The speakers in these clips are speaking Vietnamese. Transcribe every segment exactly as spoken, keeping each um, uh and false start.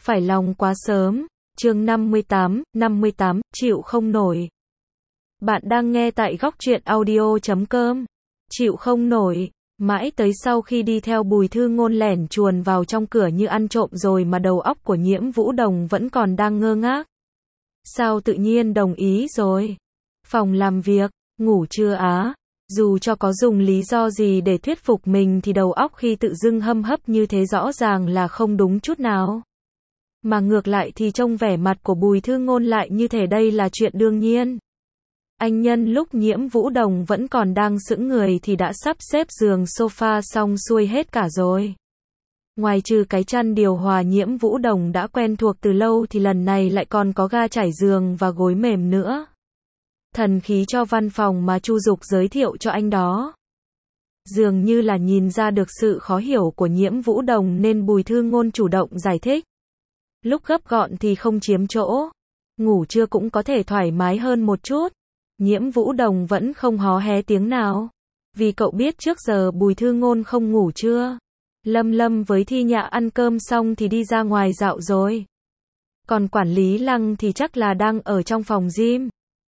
Phải lòng quá sớm. Chương năm mươi tám, năm mươi tám, chịu không nổi. Bạn đang nghe tại góc truyện audio chấm com. Chịu không nổi. Mãi tới sau khi đi theo Bùi Thư Ngôn lẻn chuồn vào trong cửa như ăn trộm rồi mà đầu óc của Nhiễm Vũ Đồng vẫn còn đang ngơ ngác. Sao tự nhiên đồng ý rồi? Phòng làm việc, ngủ chưa á? Dù cho có dùng lý do gì để thuyết phục mình thì đầu óc khi tự dưng hâm hấp như thế rõ ràng là không đúng chút nào. Mà ngược lại thì trông vẻ mặt của Bùi Thư Ngôn lại như thể đây là chuyện đương nhiên. Anh nhân lúc Nhiễm Vũ Đồng vẫn còn đang sững người thì đã sắp xếp giường sofa xong xuôi hết cả rồi. Ngoài trừ cái chăn điều hòa Nhiễm Vũ Đồng đã quen thuộc từ lâu thì lần này lại còn có ga trải giường và gối mềm nữa. Thần khí cho văn phòng mà Chu Dục giới thiệu cho anh đó. Dường như là nhìn ra được sự khó hiểu của Nhiễm Vũ Đồng nên Bùi Thư Ngôn chủ động giải thích. Lúc gấp gọn thì không chiếm chỗ. Ngủ trưa cũng có thể thoải mái hơn một chút. Nhiễm Vũ Đồng vẫn không hó hé tiếng nào. Vì cậu biết trước giờ Bùi Thư Ngôn không ngủ trưa. Lâm Lâm với Thi Nhã ăn cơm xong thì đi ra ngoài dạo rồi. Còn quản lý Lăng thì chắc là đang ở trong phòng gym.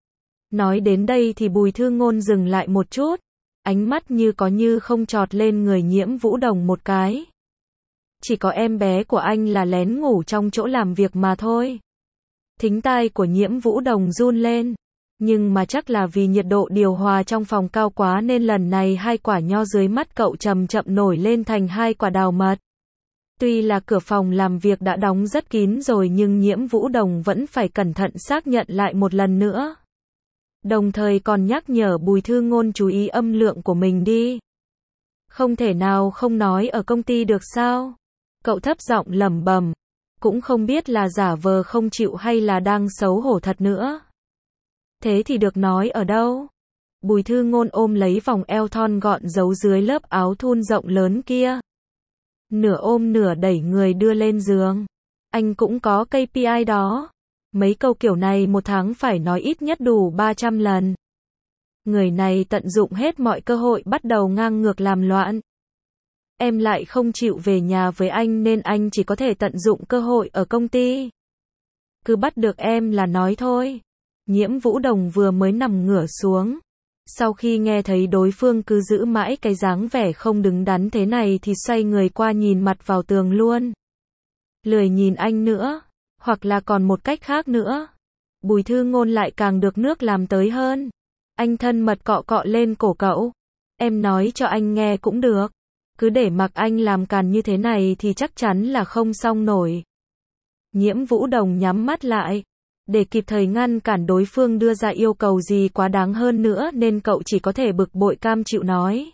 Nói đến đây thì Bùi Thư Ngôn dừng lại một chút. Ánh mắt như có như không chọt lên người Nhiễm Vũ Đồng một cái. Chỉ có em bé của anh là lén ngủ trong chỗ làm việc mà thôi. Thính tai của Nhiễm Vũ Đồng run lên. Nhưng mà chắc là vì nhiệt độ điều hòa trong phòng cao quá nên lần này hai quả nho dưới mắt cậu chậm chậm nổi lên thành hai quả đào mật. Tuy là cửa phòng làm việc đã đóng rất kín rồi nhưng Nhiễm Vũ Đồng vẫn phải cẩn thận xác nhận lại một lần nữa. Đồng thời còn nhắc nhở Bùi Thư Ngôn chú ý âm lượng của mình đi. Không thể nào không nói ở công ty được sao? Cậu thấp giọng lẩm bẩm, cũng không biết là giả vờ không chịu hay là đang xấu hổ thật nữa. Thế thì được nói ở đâu? Bùi Thư Ngôn ôm lấy vòng eo thon gọn giấu dưới lớp áo thun rộng lớn kia. Nửa ôm nửa đẩy người đưa lên giường. Anh cũng có ca pê i đó. Mấy câu kiểu này một tháng phải nói ít nhất đủ ba trăm lần. Người này tận dụng hết mọi cơ hội bắt đầu ngang ngược làm loạn. Em lại không chịu về nhà với anh nên anh chỉ có thể tận dụng cơ hội ở công ty. Cứ bắt được em là nói thôi. Nhiễm Vũ Đồng vừa mới nằm ngửa xuống. Sau khi nghe thấy đối phương cứ giữ mãi cái dáng vẻ không đứng đắn thế này thì xoay người qua nhìn mặt vào tường luôn. Lười nhìn anh nữa. Hoặc là còn một cách khác nữa. Bùi Thư Ngôn lại càng được nước làm tới hơn. Anh thân mật cọ cọ lên cổ cậu. Em nói cho anh nghe cũng được. Cứ để mặc anh làm càn như thế này thì chắc chắn là không xong nổi. Nhiễm Vũ Đồng nhắm mắt lại. Để kịp thời ngăn cản đối phương đưa ra yêu cầu gì quá đáng hơn nữa nên cậu chỉ có thể bực bội cam chịu nói.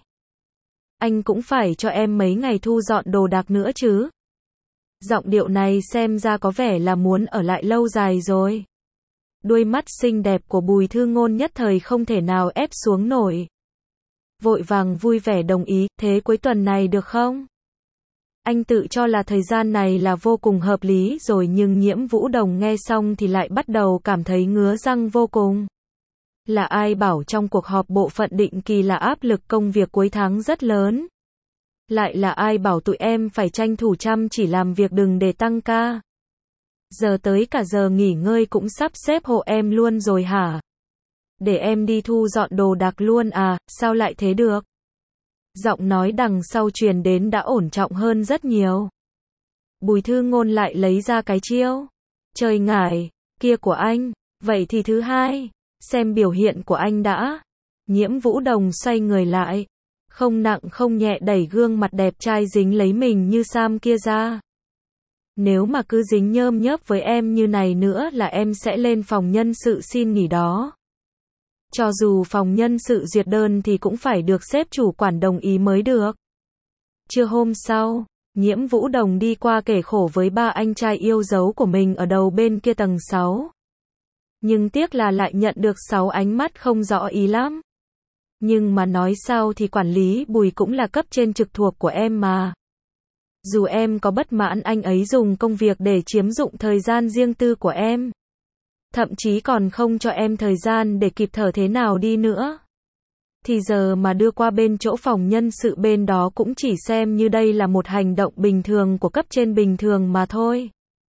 Anh cũng phải cho em mấy ngày thu dọn đồ đạc nữa chứ. Giọng điệu này xem ra có vẻ là muốn ở lại lâu dài rồi. Đuôi mắt xinh đẹp của Bùi Thư Ngôn nhất thời không thể nào ép xuống nổi. Vội vàng vui vẻ đồng ý, thế cuối tuần này được không? Anh tự cho là thời gian này là vô cùng hợp lý rồi nhưng Nhiễm Vũ Đồng nghe xong thì lại bắt đầu cảm thấy ngứa răng vô cùng. Là ai bảo trong cuộc họp bộ phận định kỳ là áp lực công việc cuối tháng rất lớn? Lại là ai bảo tụi em phải tranh thủ chăm chỉ làm việc đừng để tăng ca? Giờ tới cả giờ nghỉ ngơi cũng sắp xếp hộ em luôn rồi hả? Để em đi thu dọn đồ đạc luôn à, sao lại thế được? Giọng nói đằng sau truyền đến đã ổn trọng hơn rất nhiều. Bùi Thư Ngôn lại lấy ra cái chiêu. Trời ngải, kia của anh, vậy thì thứ hai, xem biểu hiện của anh đã. Nhiễm Vũ Đồng xoay người lại. Không nặng không nhẹ đẩy gương mặt đẹp trai dính lấy mình như Sam kia ra. Nếu mà cứ dính nhơm nhớp với em như này nữa là em sẽ lên phòng nhân sự xin nghỉ đó. Cho dù phòng nhân sự duyệt đơn thì cũng phải được sếp chủ quản đồng ý mới được. Trưa hôm sau, Nhiễm Vũ Đồng đi qua kể khổ với ba anh trai yêu dấu của mình ở đầu bên kia tầng sáu. Nhưng tiếc là lại nhận được sáu ánh mắt không rõ ý lắm. Nhưng mà nói sao thì quản lý Bùi cũng là cấp trên trực thuộc của em mà. Dù em có bất mãn anh ấy dùng công việc để chiếm dụng thời gian riêng tư của em. Thậm chí còn không cho em thời gian để kịp thở thế nào đi nữa. Thì giờ mà đưa qua bên chỗ phòng nhân sự bên đó cũng chỉ xem như đây là một hành động bình thường của cấp trên bình thường mà thôi.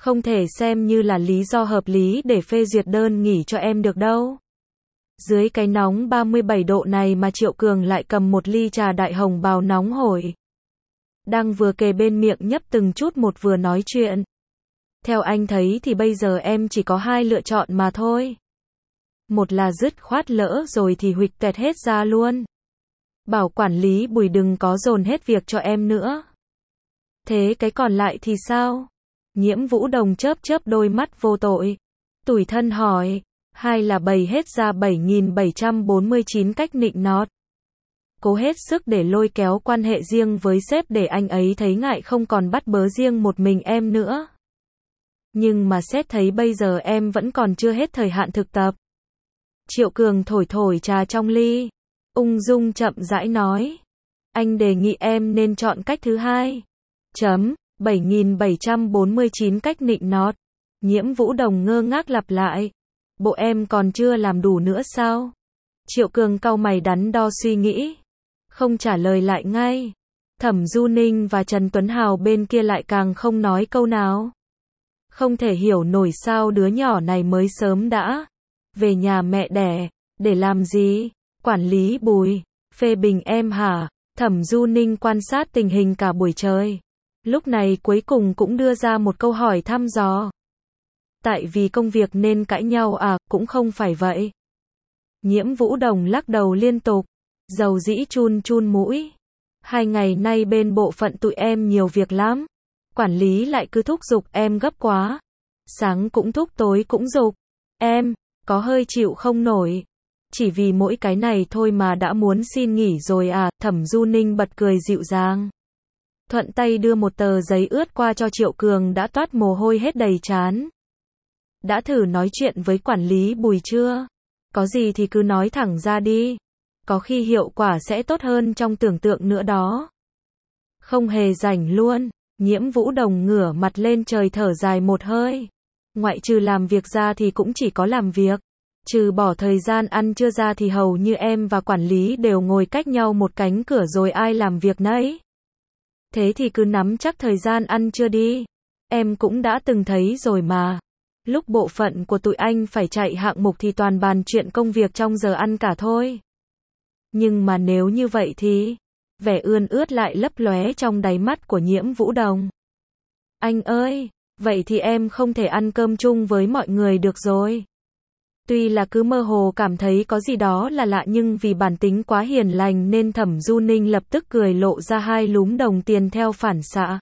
Không thể xem như là lý do hợp lý để phê duyệt đơn nghỉ cho em được đâu. Dưới cái nóng ba mươi bảy độ này mà Triệu Cường lại cầm một ly trà đại hồng bào nóng hổi. Đang vừa kề bên miệng nhấp từng chút một vừa nói chuyện. Theo anh thấy thì bây giờ em chỉ có hai lựa chọn mà thôi. Một là dứt khoát lỡ rồi thì huỵch toẹt hết ra luôn. Bảo quản lý Bùi đừng có dồn hết việc cho em nữa. Thế cái còn lại thì sao? Nhiễm Vũ Đồng chớp chớp đôi mắt vô tội. Tủi thân hỏi. Hai là bày hết ra bảy nghìn bảy trăm bốn mươi chín cách nịnh nọt. Cố hết sức để lôi kéo quan hệ riêng với sếp để anh ấy thấy ngại không còn bắt bớ riêng một mình em nữa. Nhưng mà sếp thấy bây giờ em vẫn còn chưa hết thời hạn thực tập. Triệu Cường thổi thổi trà trong ly. Ung dung chậm rãi nói. Anh đề nghị em nên chọn cách thứ hai. Chấm, bảy nghìn bảy trăm bốn mươi chín cách nịnh nọt. Nhiễm Vũ Đồng ngơ ngác lặp lại. Bộ em còn chưa làm đủ nữa sao? Triệu Cường cau mày đắn đo suy nghĩ. Không trả lời lại ngay. Thẩm Du Ninh và Trần Tuấn Hào bên kia lại càng không nói câu nào. Không thể hiểu nổi sao đứa nhỏ này mới sớm đã về nhà mẹ đẻ, để làm gì? Quản lý Bùi, phê bình em hả? Thẩm Du Ninh quan sát tình hình cả buổi trời. Lúc này cuối cùng cũng đưa ra một câu hỏi thăm dò. Tại vì công việc nên cãi nhau à? Cũng không phải vậy. Nhiễm Vũ Đồng lắc đầu liên tục, dầu dĩ chun chun mũi. Hai ngày nay bên bộ phận tụi em nhiều việc lắm. Quản lý lại cứ thúc giục em gấp quá. Sáng cũng thúc tối cũng giục. Em, có hơi chịu không nổi. Chỉ vì mỗi cái này thôi mà đã muốn xin nghỉ rồi à? Thẩm Du Ninh bật cười dịu dàng. Thuận tay đưa một tờ giấy ướt qua cho Triệu Cường đã toát mồ hôi hết đầy trán. Đã thử nói chuyện với quản lý Bùi chưa? Có gì thì cứ nói thẳng ra đi. Có khi hiệu quả sẽ tốt hơn trong tưởng tượng nữa đó. Không hề rảnh luôn. Nhiễm Vũ Đồng ngửa mặt lên trời thở dài một hơi. Ngoại trừ làm việc ra thì cũng chỉ có làm việc. Trừ bỏ thời gian ăn trưa ra thì hầu như em và quản lý đều ngồi cách nhau một cánh cửa rồi ai làm việc nấy. Thế thì cứ nắm chắc thời gian ăn trưa đi. Em cũng đã từng thấy rồi mà. Lúc bộ phận của tụi anh phải chạy hạng mục thì toàn bàn chuyện công việc trong giờ ăn cả thôi. Nhưng mà nếu như vậy thì... Vẻ ươn ướt lại lấp lóe trong đáy mắt của Nhiễm Vũ Đồng. Anh ơi, vậy thì em không thể ăn cơm chung với mọi người được rồi. Tuy là cứ mơ hồ cảm thấy có gì đó là lạ nhưng vì bản tính quá hiền lành nên Thẩm Du Ninh lập tức cười lộ ra hai lúm đồng tiền theo phản xạ.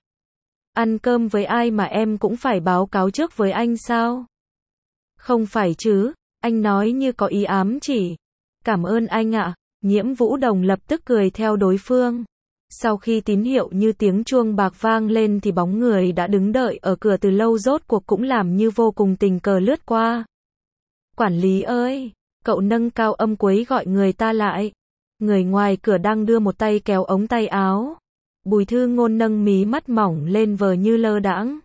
Ăn cơm với ai mà em cũng phải báo cáo trước với anh sao? Không phải chứ, anh nói như có ý ám chỉ. Cảm ơn anh ạ. Nhiễm Vũ Đồng lập tức cười theo đối phương. Sau khi tín hiệu như tiếng chuông bạc vang lên thì bóng người đã đứng đợi ở cửa từ lâu rốt cuộc cũng làm như vô cùng tình cờ lướt qua. Quản lý ơi, cậu nâng cao âm quấy gọi người ta lại. Người ngoài cửa đang đưa một tay kéo ống tay áo. Bùi Thư Ngôn nâng mí mắt mỏng lên vờ như lơ đãng.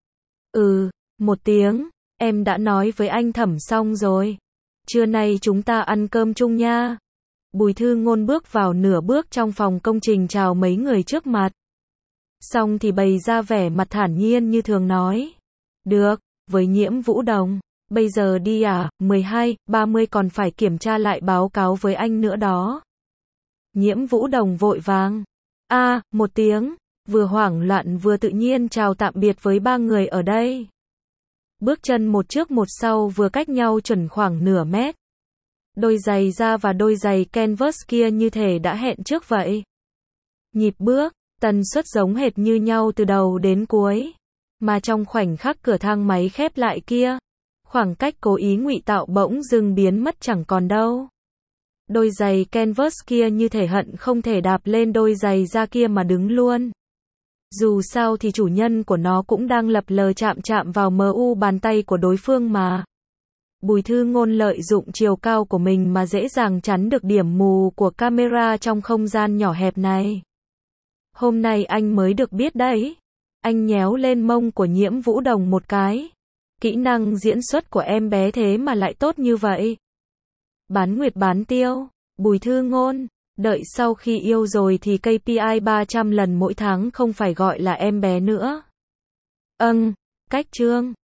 Ừ, một tiếng, em đã nói với anh Thẩm xong rồi. Trưa nay chúng ta ăn cơm chung nha. Bùi Thư Ngôn bước vào nửa bước trong phòng công trình chào mấy người trước mặt. Xong thì bày ra vẻ mặt thản nhiên như thường nói. Được, với Nhiễm Vũ Đồng, bây giờ đi à, mười hai, ba mươi còn phải kiểm tra lại báo cáo với anh nữa đó. Nhiễm Vũ Đồng vội vàng. A, à, một tiếng, vừa hoảng loạn vừa tự nhiên chào tạm biệt với ba người ở đây. Bước chân một trước một sau vừa cách nhau chuẩn khoảng nửa mét. Đôi giày da và đôi giày canvas kia như thể đã hẹn trước vậy. Nhịp bước, tần suất giống hệt như nhau từ đầu đến cuối. Mà trong khoảnh khắc cửa thang máy khép lại kia, khoảng cách cố ý ngụy tạo bỗng dưng biến mất chẳng còn đâu. Đôi giày canvas kia như thể hận không thể đạp lên đôi giày da kia mà đứng luôn. Dù sao thì chủ nhân của nó cũng đang lập lờ chạm chạm vào mờ u bàn tay của đối phương mà. Bùi Thư Ngôn lợi dụng chiều cao của mình mà dễ dàng chắn được điểm mù của camera trong không gian nhỏ hẹp này. Hôm nay anh mới được biết đấy. Anh nhéo lên mông của Nhiễm Vũ Đồng một cái. Kỹ năng diễn xuất của em bé thế mà lại tốt như vậy. Bán nguyệt bán tiêu. Bùi Thư Ngôn, đợi sau khi yêu rồi thì ca pê i ba trăm lần mỗi tháng không phải gọi là em bé nữa. Âng, cách chương.